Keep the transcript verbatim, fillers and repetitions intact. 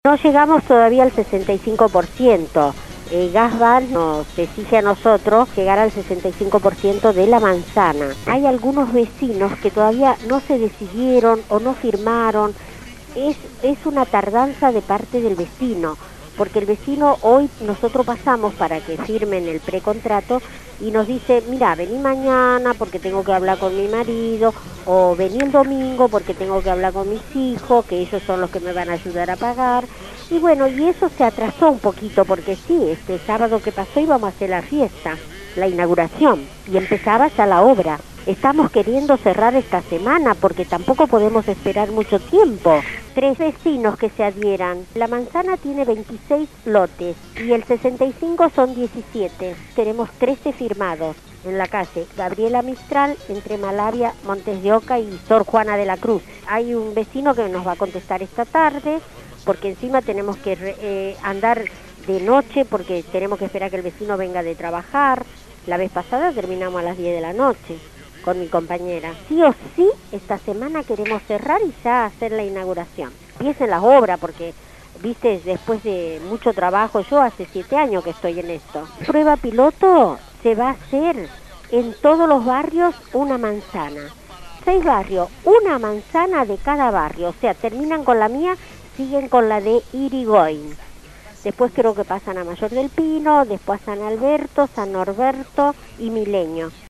No llegamos todavía al sesenta y cinco por ciento. Eh, Gasban nos exige a nosotros llegar al sesenta y cinco por ciento de la manzana. Hay algunos vecinos que todavía no se decidieron o no firmaron. Es, es una tardanza de parte del vecino, porque el vecino hoy nosotros pasamos para que firmen el precontrato y nos dice, mira, vení mañana porque tengo que hablar con mi marido, o vení el domingo porque tengo que hablar con mis hijos, que ellos son los que me van a ayudar a pagar. Y bueno, y eso se atrasó un poquito, porque sí, este sábado que pasó íbamos a hacer la fiesta, la inauguración, y empezaba ya la obra. Estamos queriendo cerrar esta semana porque tampoco podemos esperar mucho tiempo. Tres vecinos que se adhieran. La manzana tiene veintiséis lotes y el sesenta y cinco son diecisiete. Tenemos trece firmados en la calle Gabriela Mistral, entre Malavia, Montes de Oca y Sor Juana de la Cruz. Hay un vecino que nos va a contestar esta tarde, porque encima tenemos que eh, andar de noche porque tenemos que esperar que el vecino venga de trabajar. La vez pasada terminamos a las diez de la noche con mi compañera. Sí o sí, esta semana queremos cerrar y ya hacer la inauguración. Empiecen las obras porque, viste, después de mucho trabajo, yo hace siete años que estoy en esto. Prueba piloto se va a hacer en todos los barrios una manzana. Seis barrios, una manzana de cada barrio. O sea, terminan con la mía, siguen con la de Irigoyen. Después creo que pasan a Mayor del Pino, después a San Alberto, San Norberto y Milenio.